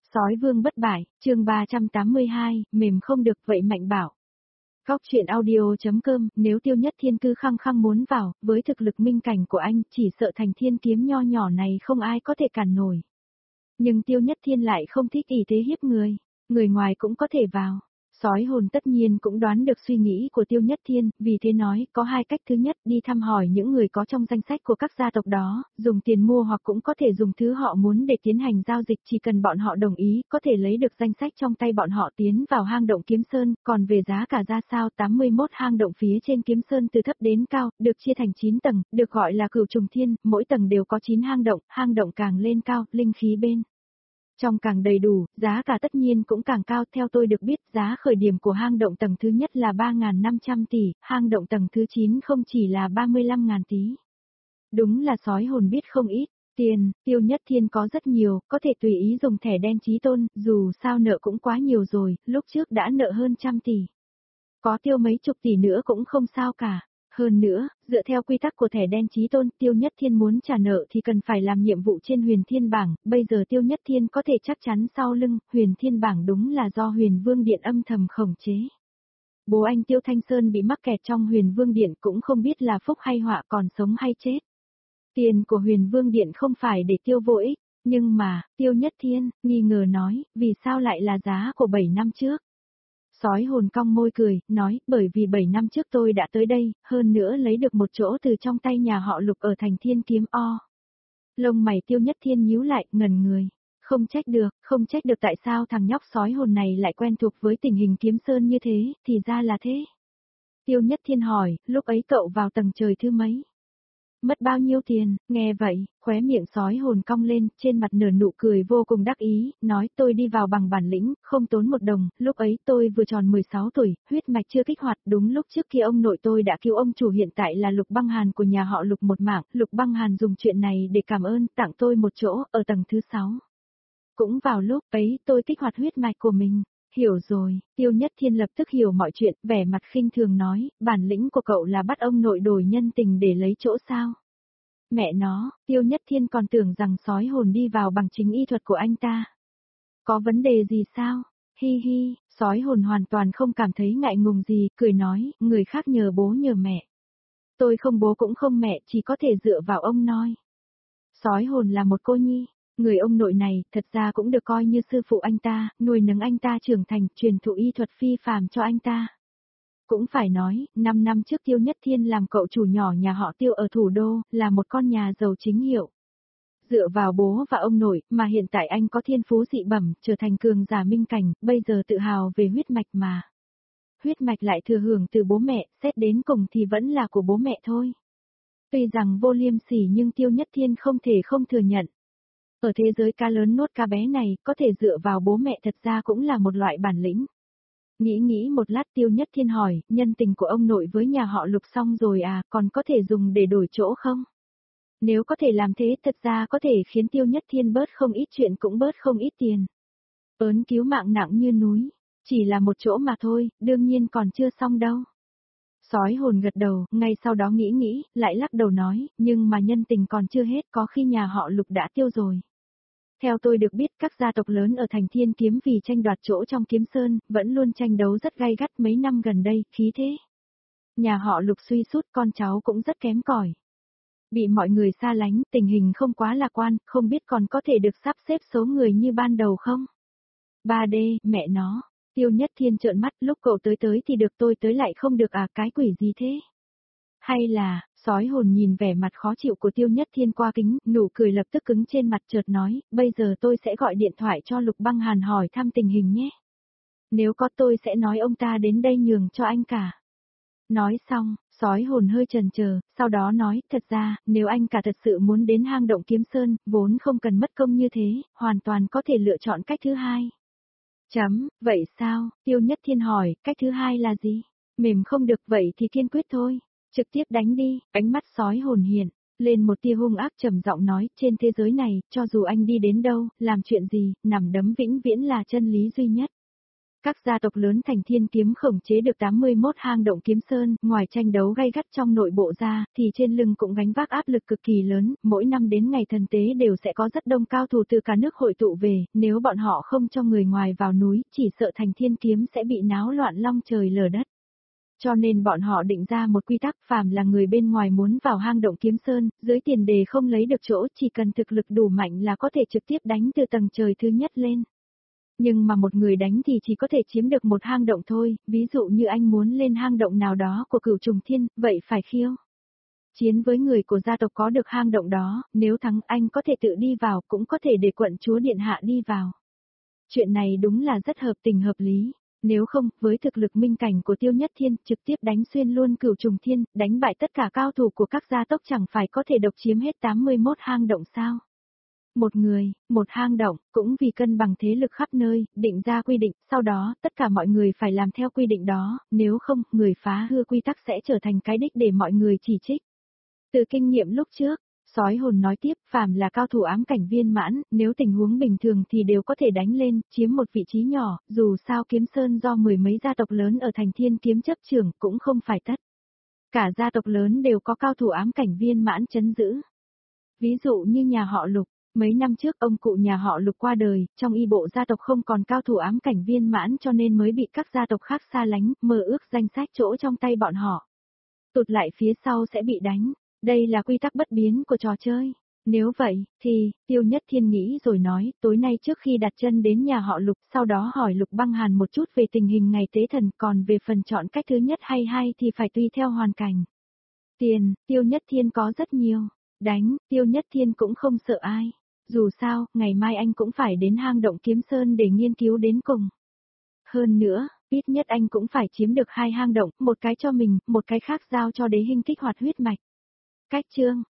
Sói vương bất bại, chương 382, mềm không được vậy mạnh bảo. Góc chuyện audio.com, nếu Tiêu Nhất Thiên cư khăng khăng muốn vào, với thực lực minh cảnh của anh, chỉ sợ thành thiên kiếm nho nhỏ này không ai có thể cản nổi. Nhưng Tiêu Nhất Thiên lại không thích ỷ thế hiếp người ngoài cũng có thể vào. Sói hồn tất nhiên cũng đoán được suy nghĩ của Tiêu Nhất Thiên, vì thế nói, có hai cách. Thứ nhất, đi thăm hỏi những người có trong danh sách của các gia tộc đó, dùng tiền mua hoặc cũng có thể dùng thứ họ muốn để tiến hành giao dịch, chỉ cần bọn họ đồng ý, có thể lấy được danh sách trong tay bọn họ tiến vào hang động Kiếm Sơn, còn về giá cả ra sao 81 hang động phía trên Kiếm Sơn từ thấp đến cao, được chia thành 9 tầng, được gọi là Cửu Trùng Thiên, mỗi tầng đều có 9 hang động càng lên cao, linh khí bên trong càng đầy đủ, giá cả tất nhiên cũng càng cao. Theo tôi được biết, giá khởi điểm của hang động tầng thứ nhất là 3.500 tỷ, hang động tầng thứ 9 không chỉ là 35.000 tỷ. Đúng là sói hồn biết không ít, tiền, Tiêu Nhất Thiên có rất nhiều, có thể tùy ý dùng thẻ đen chí tôn, dù sao nợ cũng quá nhiều rồi, lúc trước đã nợ hơn 100 tỷ. Có tiêu mấy chục tỷ nữa cũng không sao cả. Hơn nữa, dựa theo quy tắc của thẻ đen chí tôn, Tiêu Nhất Thiên muốn trả nợ thì cần phải làm nhiệm vụ trên Huyền Thiên Bảng, bây giờ Tiêu Nhất Thiên có thể chắc chắn sau lưng, Huyền Thiên Bảng đúng là do Huyền Vương Điện âm thầm khống chế. Bố anh Tiêu Thanh Sơn bị mắc kẹt trong Huyền Vương Điện cũng không biết là phúc hay họa, còn sống hay chết. Tiền của Huyền Vương Điện không phải để tiêu vô ích, nhưng mà, Tiêu Nhất Thiên, nghi ngờ nói, vì sao lại là giá của 7 năm trước? Sói hồn cong môi cười, nói, bởi vì 7 năm trước tôi đã tới đây, hơn nữa lấy được một chỗ từ trong tay nhà họ Lục ở thành Thiên Kiếm O. Lông mày Tiêu Nhất Thiên nhíu lại, ngẩn người. Không trách được tại sao thằng nhóc sói hồn này lại quen thuộc với tình hình Kiếm Sơn như thế, thì ra là thế. Tiêu Nhất Thiên hỏi, lúc ấy cậu vào tầng trời thứ mấy? Mất bao nhiêu tiền? Nghe vậy, khóe miệng sói hồn cong lên, trên mặt nở nụ cười vô cùng đắc ý, nói tôi đi vào bằng bản lĩnh, không tốn một đồng, lúc ấy tôi vừa tròn 16 tuổi, huyết mạch chưa kích hoạt, đúng lúc trước kia ông nội tôi đã cứu ông chủ hiện tại là Lục Băng Hàn của nhà họ Lục một mạng, Lục Băng Hàn dùng chuyện này để cảm ơn, tặng tôi một chỗ, ở tầng thứ 6. Cũng vào lúc ấy tôi kích hoạt huyết mạch của mình. Hiểu rồi, Tiêu Nhất Thiên lập tức hiểu mọi chuyện, vẻ mặt khinh thường nói, bản lĩnh của cậu là bắt ông nội đổi nhân tình để lấy chỗ sao? Mẹ nó, Tiêu Nhất Thiên còn tưởng rằng sói hồn đi vào bằng chính y thuật của anh ta. Có vấn đề gì sao? Hi hi, sói hồn hoàn toàn không cảm thấy ngại ngùng gì, cười nói, người khác nhờ bố nhờ mẹ. Tôi không bố cũng không mẹ, chỉ có thể dựa vào ông nói. Sói hồn là một cô nhi. Người ông nội này, thật ra cũng được coi như sư phụ anh ta, nuôi nấng anh ta trưởng thành, truyền thụ y thuật phi phàm cho anh ta. Cũng phải nói, 5 năm trước Tiêu Nhất Thiên làm cậu chủ nhỏ nhà họ Tiêu ở thủ đô, là một con nhà giàu chính hiệu. Dựa vào bố và ông nội, mà hiện tại anh có thiên phú dị bẩm, trở thành cường giả minh cảnh, bây giờ tự hào về huyết mạch mà. Huyết mạch lại thừa hưởng từ bố mẹ, xét đến cùng thì vẫn là của bố mẹ thôi. Tuy rằng vô liêm sỉ nhưng Tiêu Nhất Thiên không thể không thừa nhận. Ở thế giới cá lớn nuốt cá bé này, có thể dựa vào bố mẹ thật ra cũng là một loại bản lĩnh. Nghĩ một lát Tiêu Nhất Thiên hỏi, nhân tình của ông nội với nhà họ Lục xong rồi à, còn có thể dùng để đổi chỗ không? Nếu có thể làm thế thật ra có thể khiến Tiêu Nhất Thiên bớt không ít chuyện cũng bớt không ít tiền. Ớn cứu mạng nặng như núi, chỉ là một chỗ mà thôi, đương nhiên còn chưa xong đâu. Sói hồn gật đầu, ngay sau đó nghĩ, lại lắc đầu nói, nhưng mà nhân tình còn chưa hết, có khi nhà họ Lục đã tiêu rồi. Theo tôi được biết các gia tộc lớn ở thành Thiên Kiếm vì tranh đoạt chỗ trong Kiếm Sơn, vẫn luôn tranh đấu rất gay gắt mấy năm gần đây, khí thế. Nhà họ Lục suy sút, con cháu cũng rất kém cỏi. Bị mọi người xa lánh, tình hình không quá lạc quan, không biết còn có thể được sắp xếp số người như ban đầu không? 3D, mẹ nó. Tiêu Nhất Thiên trợn mắt, lúc cậu tới thì được, tôi tới lại không được à, cái quỷ gì thế? Hay là, sói hồn nhìn vẻ mặt khó chịu của Tiêu Nhất Thiên qua kính, nụ cười lập tức cứng trên mặt, chợt nói, bây giờ tôi sẽ gọi điện thoại cho Lục Băng Hàn hỏi thăm tình hình nhé. Nếu có tôi sẽ nói ông ta đến đây nhường cho anh cả. Nói xong, sói hồn hơi chần chờ, sau đó nói, thật ra, nếu anh cả thật sự muốn đến hang động Kiếm Sơn, vốn không cần mất công như thế, hoàn toàn có thể lựa chọn cách thứ hai. Vậy sao? Tiêu Nhất Thiên hỏi, cách thứ hai là gì? Mềm không được vậy thì kiên quyết thôi. Trực tiếp đánh đi, ánh mắt sói hồn hiện lên một tia hung ác, trầm giọng nói, trên thế giới này, cho dù anh đi đến đâu, làm chuyện gì, nằm đấm vĩnh viễn là chân lý duy nhất. Các gia tộc lớn thành thiên kiếm khống chế được 81 hang động kiếm sơn, ngoài tranh đấu gay gắt trong nội bộ ra, thì trên lưng cũng gánh vác áp lực cực kỳ lớn, mỗi năm đến ngày thần tế đều sẽ có rất đông cao thủ từ cả nước hội tụ về, nếu bọn họ không cho người ngoài vào núi, chỉ sợ thành thiên kiếm sẽ bị náo loạn long trời lở đất. Cho nên bọn họ định ra một quy tắc, phàm là người bên ngoài muốn vào hang động kiếm sơn, dưới tiền đề không lấy được chỗ, chỉ cần thực lực đủ mạnh là có thể trực tiếp đánh từ tầng trời thứ nhất lên. Nhưng mà một người đánh thì chỉ có thể chiếm được một hang động thôi, ví dụ như anh muốn lên hang động nào đó của Cửu Trùng Thiên, vậy phải khiêu chiến với người của gia tộc có được hang động đó, nếu thắng anh có thể tự đi vào, cũng có thể để quận chúa điện hạ đi vào. Chuyện này đúng là rất hợp tình hợp lý. Nếu không, với thực lực minh cảnh của Tiêu Nhất Thiên, trực tiếp đánh xuyên luôn Cửu Trùng Thiên, đánh bại tất cả cao thủ của các gia tộc chẳng phải có thể độc chiếm hết 81 hang động sao? Một người, một hang động, cũng vì cân bằng thế lực khắp nơi, định ra quy định, sau đó, tất cả mọi người phải làm theo quy định đó, nếu không, người phá hư quy tắc sẽ trở thành cái đích để mọi người chỉ trích. Từ kinh nghiệm lúc trước, sói hồn nói tiếp, phàm là cao thủ ám cảnh viên mãn, nếu tình huống bình thường thì đều có thể đánh lên, chiếm một vị trí nhỏ, dù sao kiếm sơn do mười mấy gia tộc lớn ở thành thiên kiếm chấp trưởng cũng không phải tất. Cả gia tộc lớn đều có cao thủ ám cảnh viên mãn trấn giữ. Ví dụ như nhà họ Lục, mấy năm trước ông cụ nhà họ Lục qua đời, trong y bộ gia tộc không còn cao thủ ám cảnh viên mãn cho nên mới bị các gia tộc khác xa lánh, mơ ước danh sách chỗ trong tay bọn họ. Tụt lại phía sau sẽ bị đánh. Đây là quy tắc bất biến của trò chơi. Nếu vậy, thì, Tiêu Nhất Thiên nghĩ rồi nói, tối nay trước khi đặt chân đến nhà họ Lục, sau đó hỏi Lục Băng Hàn một chút về tình hình ngày tế thần, còn về phần chọn cách thứ nhất hay hai thì phải tùy theo hoàn cảnh. Tiền, Tiêu Nhất Thiên có rất nhiều. Đánh, Tiêu Nhất Thiên cũng không sợ ai. Dù sao, ngày mai anh cũng phải đến hang động Kiếm Sơn để nghiên cứu đến cùng. Hơn nữa, ít nhất anh cũng phải chiếm được 2 hang động, một cái cho mình, một cái khác giao cho Đế Hinh kích hoạt huyết mạch. Cách chương